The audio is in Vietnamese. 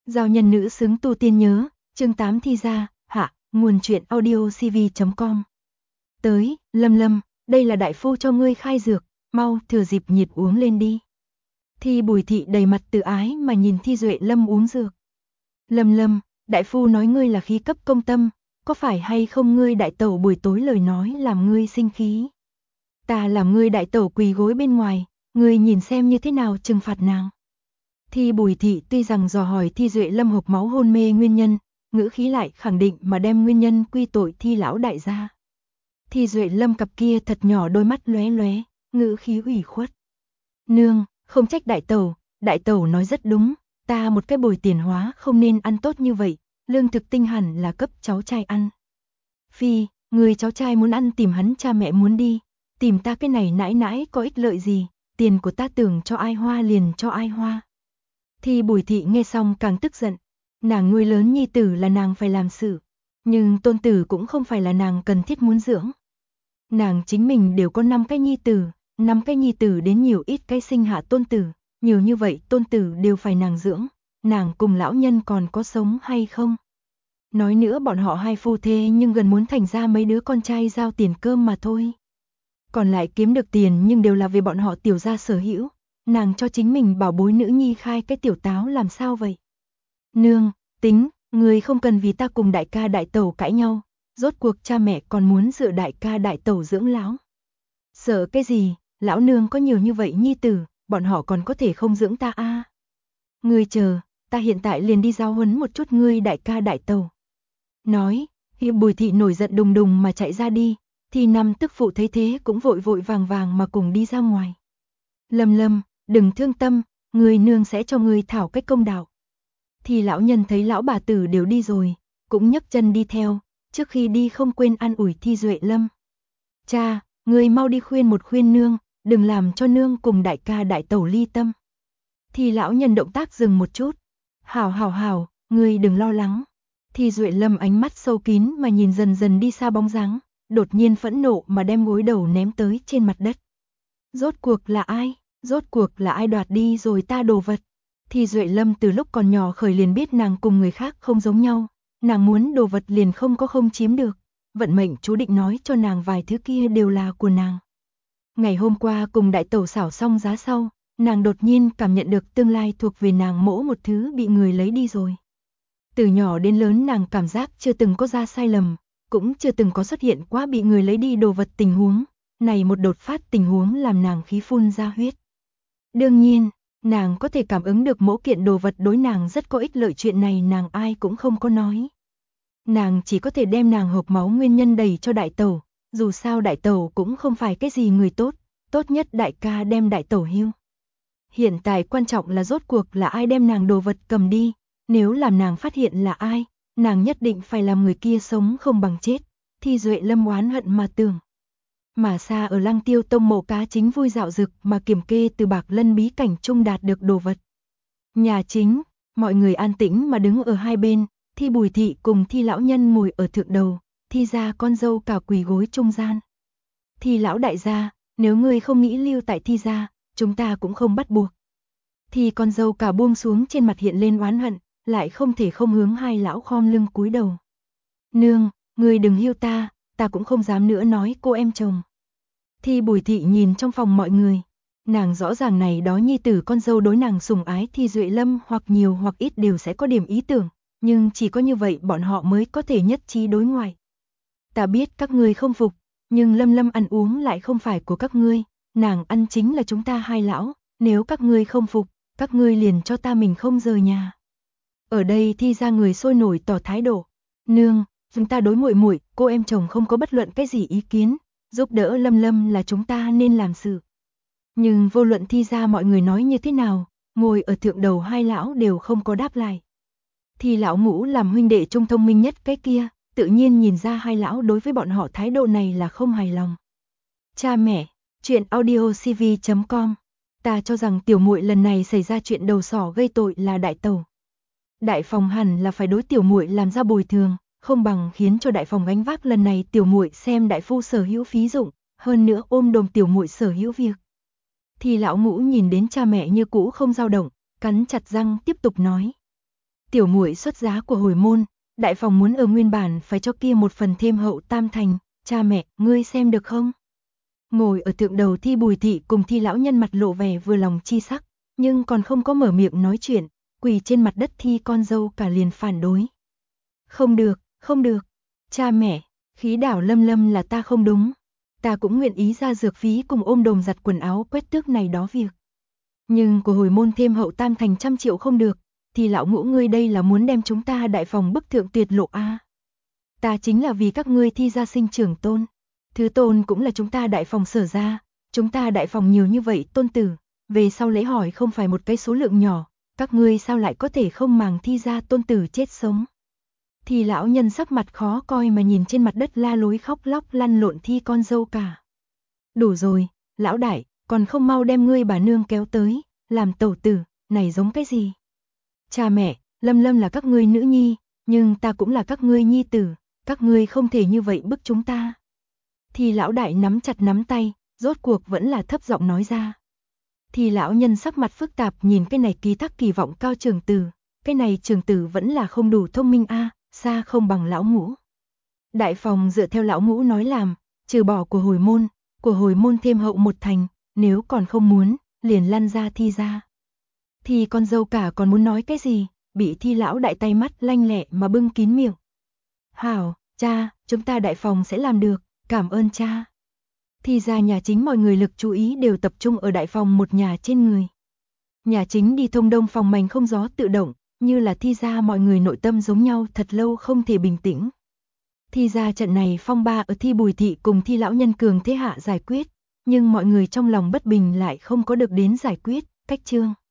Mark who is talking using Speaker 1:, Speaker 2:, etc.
Speaker 1: Giao nhân nữ xứng tu tiên nhớ, chương 8 thi ra, hạ, nguồn truyện audio cv.com. Tới, Lâm, đây là đại phu cho ngươi khai dược, mau thừa dịp nhiệt uống lên đi. Thi Bùi Thị đầy mặt tự ái mà nhìn Thi Duệ Lâm uống dược. Lâm, đại phu nói ngươi là khí cấp công tâm, có phải hay không ngươi đại tẩu buổi tối lời nói làm ngươi sinh khí? Ta làm ngươi đại tẩu quỳ gối bên ngoài, ngươi nhìn xem như thế nào trừng phạt nàng. Thi Bùi Thị tuy rằng dò hỏi Thi Duệ Lâm hộc máu hôn mê nguyên nhân, ngữ khí lại khẳng định mà đem nguyên nhân quy tội Thi lão đại gia. Thi Duệ Lâm cặp kia thật nhỏ đôi mắt lóe lóe, ngữ khí ủy khuất. Nương, không trách đại tẩu nói rất đúng, ta một cái bồi tiền hóa không nên ăn tốt như vậy, lương thực tinh hẳn là cấp cháu trai ăn. Phi, người cháu trai muốn ăn tìm hắn cha mẹ muốn đi, tìm ta cái này nãi nãi có ích lợi gì, tiền của ta tưởng cho ai hoa liền cho ai hoa. Thi Bùi Thị nghe xong càng tức giận, nàng nuôi lớn nhi tử là nàng phải làm sự, nhưng tôn tử cũng không phải là nàng cần thiết muốn dưỡng. Nàng chính mình đều có 5 cái nhi tử đến nhiều ít cái sinh hạ tôn tử, nhiều như vậy tôn tử đều phải nàng dưỡng, nàng cùng lão nhân còn có sống hay không? Nói nữa bọn họ hai phu thê nhưng gần muốn thành ra mấy đứa con trai giao tiền cơm mà thôi. Còn lại kiếm được tiền nhưng đều là về bọn họ tiểu gia sở hữu. Nàng cho chính mình bảo bối nữ nhi khai cái tiểu táo làm sao vậy? Nương, tính, người không cần vì ta cùng đại ca đại tẩu cãi nhau, rốt cuộc cha mẹ còn muốn dựa đại ca đại tẩu dưỡng lão. Sợ cái gì, lão nương có nhiều như vậy nhi tử, bọn họ còn có thể không dưỡng ta a? Ngươi chờ, ta hiện tại liền đi giao huấn một chút ngươi đại ca đại tẩu. Nói, Hi Bùi Thị nổi giận đùng đùng mà chạy ra đi, thì năm tức phụ thấy thế cũng vội vội vàng mà cùng đi ra ngoài. Lâm, đừng thương tâm, người nương sẽ cho người thảo cách công đạo. Thì lão nhân thấy lão bà tử đều đi rồi, cũng nhấc chân đi theo, trước khi đi không quên an ủi Thi Duệ Lâm. Cha, người mau đi khuyên nương, đừng làm cho nương cùng đại ca đại tẩu ly tâm. Thì lão nhân động tác dừng một chút. Hảo, người đừng lo lắng. Thi Duệ Lâm ánh mắt sâu kín mà nhìn dần dần đi xa bóng dáng, đột nhiên phẫn nộ mà đem gối đầu ném tới trên mặt đất. Rốt cuộc là ai đoạt đi rồi ta đồ vật? Thi Duệ Lâm từ lúc còn nhỏ khởi liền biết nàng cùng người khác không giống nhau, nàng muốn đồ vật liền không chiếm được, vận mệnh chú định nói cho nàng vài thứ kia đều là của nàng. Ngày hôm qua cùng đại tẩu xảo xong giá sau, nàng đột nhiên cảm nhận được tương lai thuộc về nàng mỗi một thứ bị người lấy đi rồi. Từ nhỏ đến lớn nàng cảm giác chưa từng có ra sai lầm, cũng chưa từng có xuất hiện quá bị người lấy đi đồ vật tình huống. Này một đột phát tình huống làm nàng khí phun ra huyết. Đương nhiên, nàng có thể cảm ứng được mỗi kiện đồ vật đối nàng rất có ích lợi, chuyện này nàng ai cũng không có nói. Nàng chỉ có thể đem nàng hộp máu nguyên nhân đẩy cho đại tẩu, dù sao đại tẩu cũng không phải cái gì người tốt, tốt nhất đại ca đem đại tẩu hưu. Hiện tại quan trọng là rốt cuộc là ai đem nàng đồ vật cầm đi, nếu làm nàng phát hiện là ai, nàng nhất định phải làm người kia sống không bằng chết. Thi Duệ Lâm oán hận mà tưởng. Mà xa ở Lăng Tiêu Tông mộ cá chính vui dạo dực mà kiểm kê từ Bạc Lân bí cảnh trung đạt được đồ vật. Nhà chính, mọi người an tĩnh mà đứng ở hai bên, Thi Bùi Thị cùng Thi lão nhân ngồi ở thượng đầu, Thi gia con dâu cả quỳ gối trung gian. Thi lão đại gia, nếu ngươi không nghĩ lưu tại Thi gia, chúng ta cũng không bắt buộc. Thi con dâu cả buông xuống trên mặt hiện lên oán hận, lại không thể không hướng hai lão khom lưng cúi đầu. Nương, ngươi đừng hiu ta cũng không dám nữa nói cô em chồng. Thi Bùi Thị nhìn trong phòng mọi người, nàng rõ ràng này đó nhi tử con dâu đối nàng sủng ái Thi Duệ Lâm hoặc nhiều hoặc ít đều sẽ có điểm ý tưởng, nhưng chỉ có như vậy bọn họ mới có thể nhất trí đối ngoại. Ta biết các ngươi không phục, nhưng Lâm ăn uống lại không phải của các ngươi, nàng ăn chính là chúng ta hai lão, nếu các ngươi không phục, các ngươi liền cho ta mình không rời nhà. Ở đây Thi ra người sôi nổi tỏ thái độ. Nương, chúng ta đối muội, cô em chồng không có bất luận cái gì ý kiến, giúp đỡ Lâm là chúng ta nên làm sự. Nhưng vô luận Thi ra mọi người nói như thế nào, ngồi ở thượng đầu hai lão đều không có đáp lại. Thi lão ngũ làm huynh đệ trung thông minh nhất cái kia, tự nhiên nhìn ra hai lão đối với bọn họ thái độ này là không hài lòng. Cha mẹ, chuyện audio cv.com. Ta cho rằng tiểu muội lần này xảy ra chuyện đầu sỏ gây tội là đại tẩu. Đại phòng hẳn là phải đối tiểu muội làm ra bồi thường, không bằng khiến cho đại phòng gánh vác lần này tiểu muội xem đại phu sở hữu phí dụng, hơn nữa ôm đồm tiểu muội sở hữu việc. Thì lão ngũ nhìn đến cha mẹ như cũ không dao động, cắn chặt răng tiếp tục nói. Tiểu muội xuất giá của hồi môn, đại phòng muốn ở nguyên bản phải cho kia một phần thêm hậu tam thành, cha mẹ, ngươi xem được không? Ngồi ở thượng đầu Thi Bùi thị cùng Thi lão nhân mặt lộ vẻ vừa lòng chi sắc, nhưng còn không có mở miệng nói chuyện, quỳ trên mặt đất Thi con dâu cả liền phản đối. Không được, không được, cha mẹ, khí đảo Lâm Lâm là ta không đúng, ta cũng nguyện ý ra dược phí cùng ôm đồm giặt quần áo quét tước này đó việc. Nhưng của hồi môn thêm hậu tam thành 100 triệu không được, thì lão ngũ ngươi đây là muốn đem chúng ta đại phòng bức thượng tuyệt lộ a. Ta chính là vì các ngươi Thi gia sinh trưởng tôn, thứ tôn cũng là chúng ta đại phòng sở ra, chúng ta đại phòng nhiều như vậy tôn tử, về sau lễ hỏi không phải một cái số lượng nhỏ, các ngươi sao lại có thể không màng Thi gia tôn tử chết sống. Thì lão nhân sắc mặt khó coi mà nhìn trên mặt đất la lối khóc lóc lăn lộn Thi con dâu cả. Đủ rồi, lão đại, còn không mau đem ngươi bà nương kéo tới, làm tẩu tử, này giống cái gì? Cha mẹ, Lâm Lâm là các ngươi nữ nhi, nhưng ta cũng là các ngươi nhi tử, các ngươi không thể như vậy bức chúng ta. Thì lão đại nắm chặt nắm tay, rốt cuộc vẫn là thấp giọng nói ra. Thì lão nhân sắc mặt phức tạp nhìn cái này ký thác kỳ vọng cao trường tử, cái này trường tử vẫn là không đủ thông minh a, xa không bằng lão ngũ. Đại phòng dựa theo lão ngũ nói làm, trừ bỏ của hồi môn thêm hậu một thành, nếu còn không muốn, liền lăn ra Thi ra. Thì con dâu cả còn muốn nói cái gì, bị Thi lão đại tay mắt lanh lẹ mà bưng kín miệng. Hảo, cha, chúng ta đại phòng sẽ làm được, cảm ơn cha. Thì ra nhà chính mọi người lực chú ý đều tập trung ở đại phòng một nhà trên người. Nhà chính đi thông đông phòng mành không gió tự động, như là Thi ra mọi người nội tâm giống nhau thật lâu không thể bình tĩnh. Thi ra trận này phong ba ở Thi Bùi thị cùng Thi lão nhân cường thế hạ giải quyết, nhưng mọi người trong lòng bất bình lại không có được đến giải quyết, cách chương.